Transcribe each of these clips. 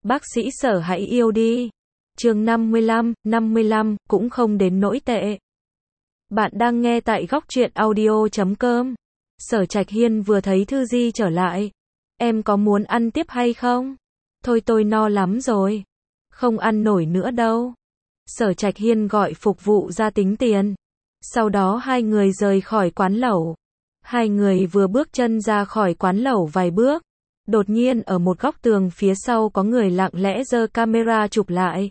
Bác sĩ Sở hãy yêu đi. Chương 55, cũng không đến nỗi tệ. Bạn đang nghe tại góc truyện audio.com. Sở Trạch Hiên vừa thấy Thư Di trở lại. Em có muốn ăn tiếp hay không? Thôi tôi no lắm rồi. Không ăn nổi nữa đâu. Sở Trạch Hiên gọi phục vụ ra tính tiền. Sau đó hai người rời khỏi quán lẩu. Hai người vừa bước chân ra khỏi quán lẩu vài bước. Đột nhiên ở một góc tường phía sau có người lặng lẽ giơ camera chụp lại.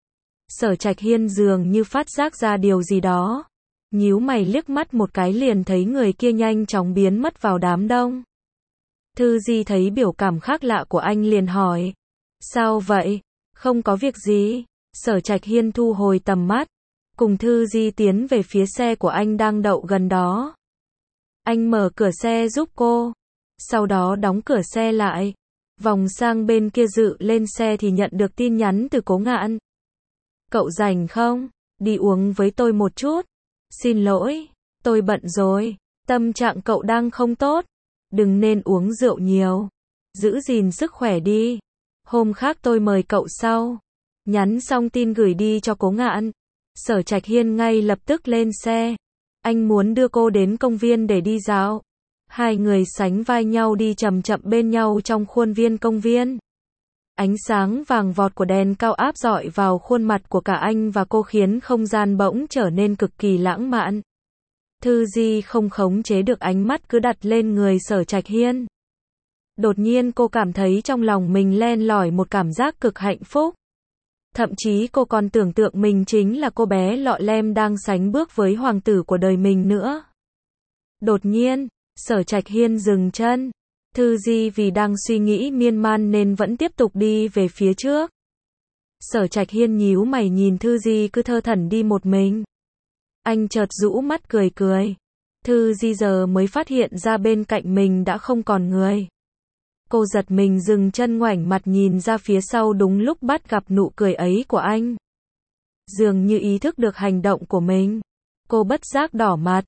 Sở Trạch Hiên dường như phát giác ra điều gì đó. Nhíu mày liếc mắt một cái liền thấy người kia nhanh chóng biến mất vào đám đông. Thư Di thấy biểu cảm khác lạ của anh liền hỏi. Sao vậy? Không có việc gì. Sở Trạch Hiên thu hồi tầm mắt. Cùng Thư Di tiến về phía xe của anh đang đậu gần đó. Anh mở cửa xe giúp cô. Sau đó đóng cửa xe lại. Vòng sang bên kia dự lên xe thì nhận được tin nhắn từ Cố Ngạn. Cậu rảnh không? Đi uống với tôi một chút. Xin lỗi, tôi bận rồi. Tâm trạng cậu đang không tốt. Đừng nên uống rượu nhiều. Giữ gìn sức khỏe đi. Hôm khác tôi mời cậu sau. Nhắn xong tin gửi đi cho Cố Ngạn. Sở Trạch Hiên ngay lập tức lên xe. Anh muốn đưa cô đến công viên để đi dạo. Hai người sánh vai nhau đi chậm chậm bên nhau trong khuôn viên công viên. Ánh sáng vàng vọt của đèn cao áp rọi vào khuôn mặt của cả anh và cô khiến không gian bỗng trở nên cực kỳ lãng mạn. Thư Di không khống chế được ánh mắt cứ đặt lên người Sở Trạch Hiên. Đột nhiên cô cảm thấy trong lòng mình len lỏi một cảm giác cực hạnh phúc. Thậm chí cô còn tưởng tượng mình chính là cô bé lọ lem đang sánh bước với hoàng tử của đời mình nữa. Đột nhiên, Sở Trạch Hiên dừng chân. Thư Di vì đang suy nghĩ miên man nên vẫn tiếp tục đi về phía trước. Sở Trạch Hiên nhíu mày nhìn Thư Di cứ thơ thẩn đi một mình. Anh chợt rũ mắt cười cười. Thư Di giờ mới phát hiện ra bên cạnh mình đã không còn người. Cô giật mình dừng chân ngoảnh mặt nhìn ra phía sau đúng lúc bắt gặp nụ cười ấy của anh. Dường như ý thức được hành động của mình. Cô bất giác đỏ mặt.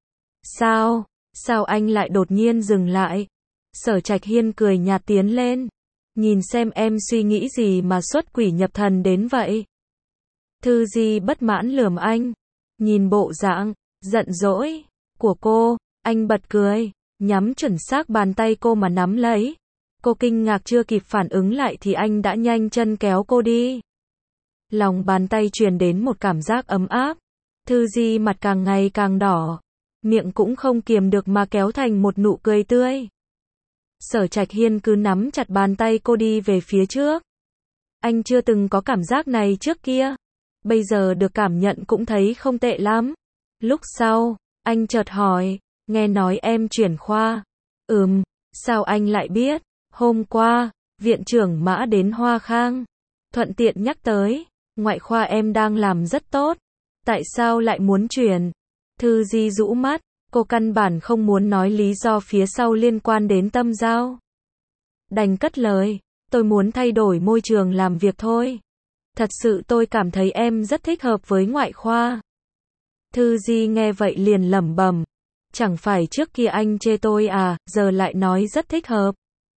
Sao anh lại đột nhiên dừng lại? Sở Trạch Hiên cười nhạt tiến lên. Nhìn xem em suy nghĩ gì mà xuất quỷ nhập thần đến vậy? Thư Di bất mãn lườm anh. Nhìn bộ dạng giận dỗi của cô, anh bật cười, nhắm chuẩn xác bàn tay cô mà nắm lấy. Cô kinh ngạc chưa kịp phản ứng lại thì anh đã nhanh chân kéo cô đi. Lòng bàn tay truyền đến một cảm giác ấm áp. Thư Di mặt càng ngày càng đỏ, miệng cũng không kiềm được mà kéo thành một nụ cười tươi. Sở Trạch Hiên cứ nắm chặt bàn tay cô đi về phía trước. Anh chưa từng có cảm giác này trước kia. Bây giờ được cảm nhận cũng thấy không tệ lắm. Lúc sau, anh chợt hỏi, nghe nói em chuyển khoa. Sao anh lại biết? Hôm qua, viện trưởng Mã đến Hoa Khang. Thuận tiện nhắc tới, ngoại khoa em đang làm rất tốt. Tại sao lại muốn chuyển? Thư Di rũ mắt. Cô căn bản không muốn nói lý do phía sau liên quan đến Tâm Giao. Đành cất lời, tôi muốn thay đổi môi trường làm việc thôi. Thật sự tôi cảm thấy em rất thích hợp với ngoại khoa. Thư Di nghe vậy liền lẩm bẩm, chẳng phải trước kia anh chê tôi à, giờ lại nói rất thích hợp.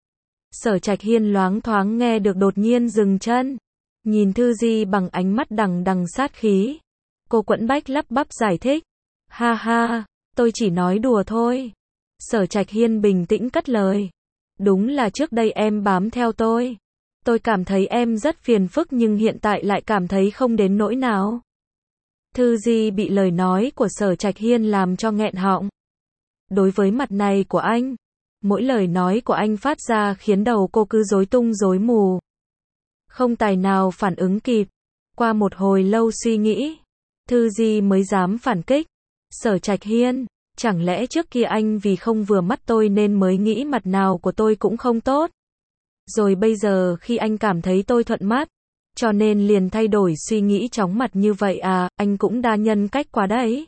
Sở Trạch Hiên loáng thoáng nghe được đột nhiên dừng chân, nhìn Thư Di bằng ánh mắt đằng đằng sát khí. Cô quẫn bách lắp bắp giải thích, ha ha. Tôi chỉ nói đùa thôi. Sở Trạch Hiên bình tĩnh cất lời. Đúng là trước đây em bám theo tôi. Tôi cảm thấy em rất phiền phức nhưng hiện tại lại cảm thấy không đến nỗi nào. Thư Di bị lời nói của Sở Trạch Hiên làm cho nghẹn họng. Đối với mặt này của anh, mỗi lời nói của anh phát ra khiến đầu cô cứ rối tung rối mù. Không tài nào phản ứng kịp. Qua một hồi lâu suy nghĩ, Thư Di mới dám phản kích. Sở Trạch Hiên, chẳng lẽ trước kia anh vì không vừa mắt tôi nên mới nghĩ mặt nào của tôi cũng không tốt? Rồi bây giờ khi anh cảm thấy tôi thuận mắt, cho nên liền thay đổi suy nghĩ chóng mặt như vậy à, anh cũng đa nhân cách quá đấy.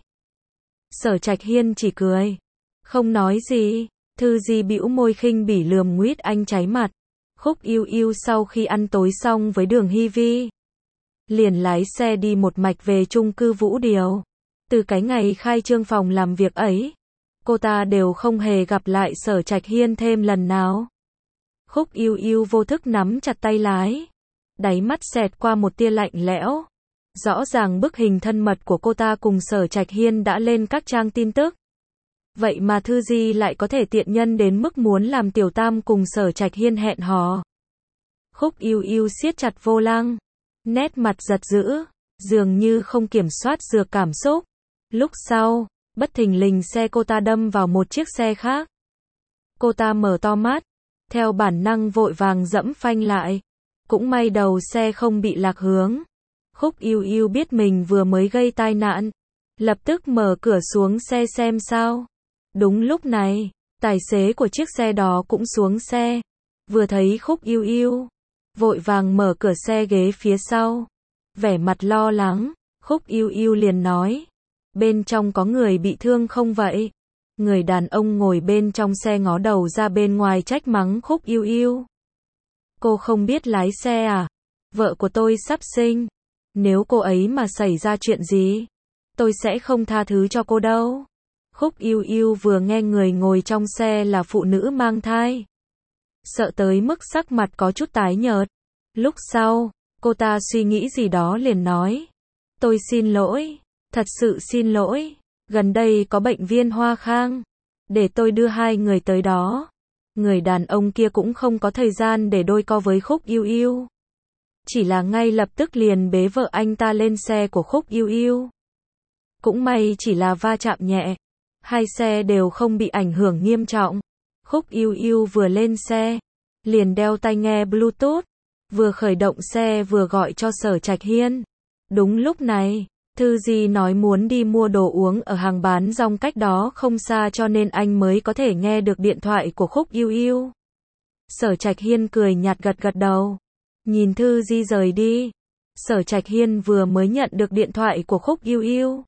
Sở Trạch Hiên chỉ cười, không nói gì. Thư Di bĩu môi khinh bỉ lườm nguýt anh cháy mặt. Khúc Yêu Yêu sau khi ăn tối xong với Đường Hy Vi, liền lái xe đi một mạch về chung cư Vũ Điều. Từ cái ngày khai trương phòng làm việc ấy, cô ta đều không hề gặp lại Sở Trạch Hiên thêm lần nào. Khúc Yêu Yêu vô thức nắm chặt tay lái. Đáy mắt xẹt qua một tia lạnh lẽo. Rõ ràng bức hình thân mật của cô ta cùng Sở Trạch Hiên đã lên các trang tin tức. Vậy mà Thư Di lại có thể tiện nhân đến mức muốn làm Tiểu Tam cùng Sở Trạch Hiên hẹn hò. Khúc Yêu Yêu siết chặt vô lăng, nét mặt giật dữ, dường như không kiểm soát được cảm xúc. Lúc sau, bất thình lình xe cô ta đâm vào một chiếc xe khác. Cô ta mở to mắt, theo bản năng vội vàng giẫm phanh lại. Cũng may đầu xe không bị lạc hướng. Khúc Yêu Yêu biết mình vừa mới gây tai nạn, lập tức mở cửa xuống xe xem sao. Đúng lúc này, tài xế của chiếc xe đó cũng xuống xe. Vừa thấy Khúc Yêu Yêu, vội vàng mở cửa xe ghế phía sau. Vẻ mặt lo lắng, Khúc Yêu Yêu liền nói, bên trong có người bị thương không vậy? Người đàn ông ngồi bên trong xe ngó đầu ra bên ngoài trách mắng Khúc Yêu Yêu. Cô không biết lái xe à? Vợ của tôi sắp sinh. Nếu cô ấy mà xảy ra chuyện gì, tôi sẽ không tha thứ cho cô đâu. Khúc Yêu Yêu vừa nghe người ngồi trong xe là phụ nữ mang thai, sợ tới mức sắc mặt có chút tái nhợt. Lúc sau, cô ta suy nghĩ gì đó liền nói, tôi xin lỗi, thật sự xin lỗi, gần đây có bệnh viên Hoa Khang, để tôi đưa hai người tới đó. Người đàn ông kia cũng không có thời gian để đôi co với Khúc Yêu Yêu, chỉ là ngay lập tức liền bế vợ anh ta lên xe của Khúc Yêu Yêu. Cũng may chỉ là va chạm nhẹ, hai xe đều không bị ảnh hưởng nghiêm trọng. Khúc Yêu Yêu vừa lên xe, liền đeo tai nghe Bluetooth, vừa khởi động xe vừa gọi cho Sở Trạch Hiên. Đúng lúc này, Thư Di nói muốn đi mua đồ uống ở hàng bán rong cách đó không xa cho nên anh mới có thể nghe được điện thoại của Khúc Yêu Yêu. Sở Trạch Hiên cười nhạt gật gật đầu, nhìn Thư Di rời đi. Sở Trạch Hiên vừa mới nhận được điện thoại của Khúc Yêu Yêu,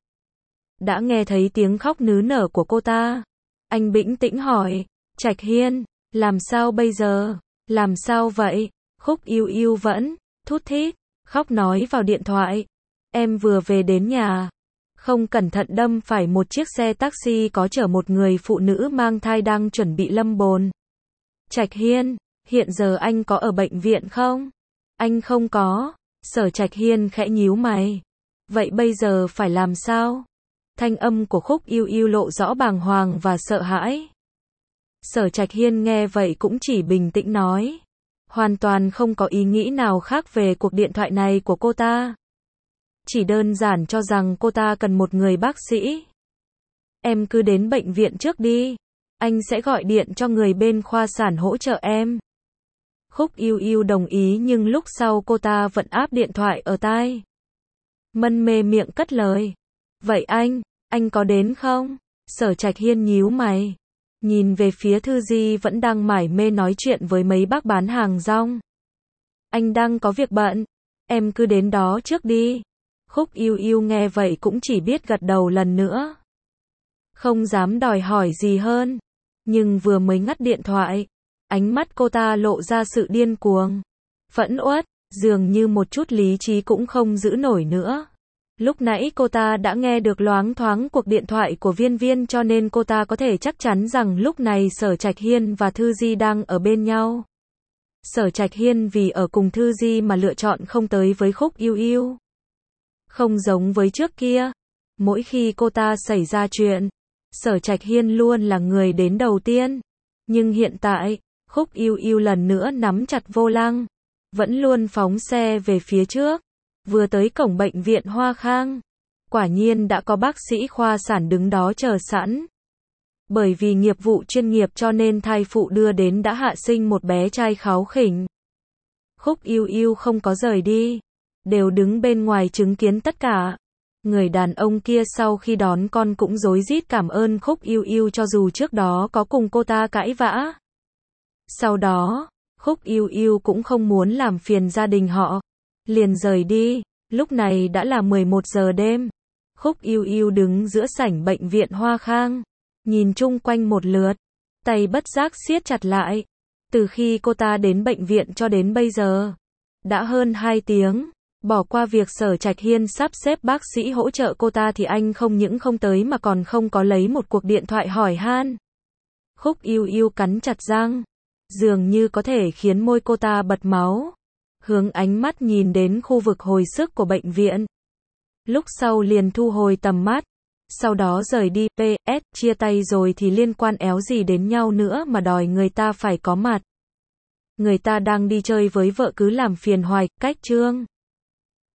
đã nghe thấy tiếng khóc nức nở của cô ta. Anh bình tĩnh hỏi, Trạch Hiên, làm sao bây giờ? Làm sao vậy? Khúc Yêu Yêu vẫn thút thít, khóc nói vào điện thoại. Em vừa về đến nhà, không cẩn thận đâm phải một chiếc xe taxi có chở một người phụ nữ mang thai đang chuẩn bị lâm bồn. Trạch Hiên, hiện giờ anh có ở bệnh viện không? Anh không có. Sở Trạch Hiên khẽ nhíu mày. Vậy bây giờ phải làm sao? Thanh âm của Khúc Yêu Yêu lộ rõ bàng hoàng và sợ hãi. Sở Trạch Hiên nghe vậy cũng chỉ bình tĩnh nói, hoàn toàn không có ý nghĩ nào khác về cuộc điện thoại này của cô ta. Chỉ đơn giản cho rằng cô ta cần một người bác sĩ. Em cứ đến bệnh viện trước đi, anh sẽ gọi điện cho người bên khoa sản hỗ trợ em. Khúc Yêu Yêu đồng ý nhưng lúc sau cô ta vẫn áp điện thoại ở tai. Mân mê miệng cất lời. Vậy anh có đến không? Sở Trạch Hiên nhíu mày, nhìn về phía Thư Di vẫn đang mải mê nói chuyện với mấy bác bán hàng rong. Anh đang có việc bận, em cứ đến đó trước đi. Khúc Yêu Yêu nghe vậy cũng chỉ biết gật đầu lần nữa, không dám đòi hỏi gì hơn. Nhưng vừa mới ngắt điện thoại, ánh mắt cô ta lộ ra sự điên cuồng, phẫn uất, dường như một chút lý trí cũng không giữ nổi nữa. Lúc nãy cô ta đã nghe được loáng thoáng cuộc điện thoại của Viên Viên cho nên cô ta có thể chắc chắn rằng lúc này Sở Trạch Hiên và Thư Di đang ở bên nhau. Sở Trạch Hiên vì ở cùng Thư Di mà lựa chọn không tới với Khúc Yêu Yêu. Không giống với trước kia, mỗi khi cô ta xảy ra chuyện, Sở Trạch Hiên luôn là người đến đầu tiên. Nhưng hiện tại, Khúc Yêu Yêu lần nữa nắm chặt vô lăng, vẫn luôn phóng xe về phía trước. Vừa tới cổng bệnh viện Hoa Khang, quả nhiên đã có bác sĩ khoa sản đứng đó chờ sẵn. Bởi vì nghiệp vụ chuyên nghiệp cho nên thai phụ đưa đến đã hạ sinh một bé trai kháu khỉnh. Khúc Yêu Yêu không có rời đi, đều đứng bên ngoài chứng kiến tất cả. Người đàn ông kia sau khi đón con cũng rối rít cảm ơn Khúc Yêu Yêu cho dù trước đó có cùng cô ta cãi vã. Sau đó, Khúc Yêu Yêu cũng không muốn làm phiền gia đình họ, liền rời đi. Lúc này đã là 11 giờ đêm. Khúc Yêu Yêu đứng giữa sảnh bệnh viện Hoa Khang, nhìn chung quanh một lượt, tay bất giác siết chặt lại. Từ khi cô ta đến bệnh viện cho đến bây giờ, đã hơn 2 tiếng. Bỏ qua việc Sở Trạch Hiên sắp xếp bác sĩ hỗ trợ cô ta thì anh không những không tới mà còn không có lấy một cuộc điện thoại hỏi han. Khúc Yêu Yêu cắn chặt răng, dường như có thể khiến môi cô ta bật máu. hướng ánh mắt nhìn đến khu vực hồi sức của bệnh viện. Lúc sau liền thu hồi tầm mắt. Sau đó rời đi, PS, chia tay rồi thì liên quan éo gì đến nhau nữa mà đòi người ta phải có mặt. Người ta đang đi chơi với vợ cứ làm phiền hoài, cách Trương.